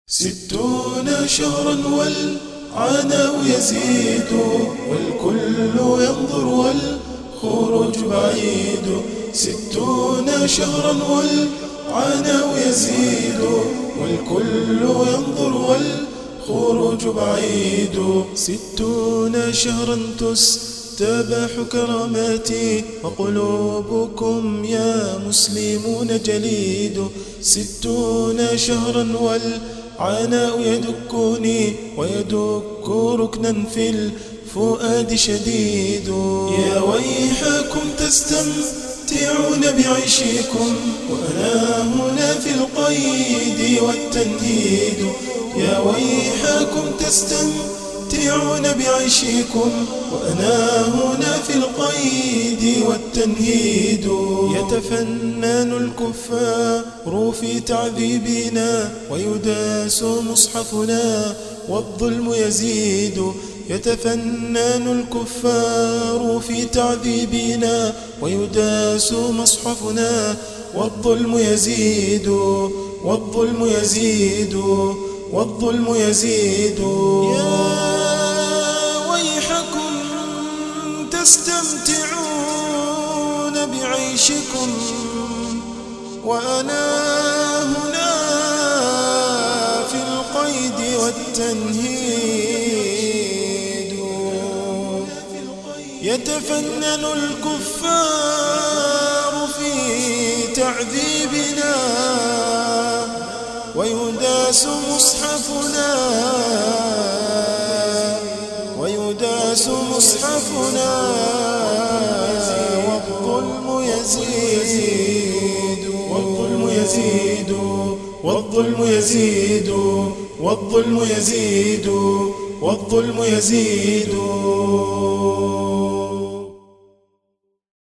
60 شهرا والعناء يزيد، والكل ينظر والخروج بعيد. 60 شهرا والعناء يزيد، والكل ينظر والخروج بعيد. 60 شهرا تستباح كراماتي، وقلوبكم يا مسلمون جليد. 60 شهرا والعناء يدكني، ويدك ركنا في الفؤاد شديد. يا ويحكم تستمتعون بعيشكم، وأنا هنا في القيد والتنهيد. يا ويحكم تستمتعون بعيشكم، وأنا هنا في القيد والتنهيد. يتفنن الكفار في تعذيبنا، ويداس مصحفنا والظلم يزيد. يتفنن الكفار في تعذيبنا، ويداس مصحفنا والظلم يزيد. والظلم يزيد، والظلم يزيد. يا ويحكم تستمتعون بعيشكم، وأنا هنا في القيد والتنهيد. يتفنن الكفار في تعذيبنا، ويداس مصحفنا والظلم يزيد. والظلم يزيد، والظلم يزيد، والظلم يزيد، والظلم يزيد.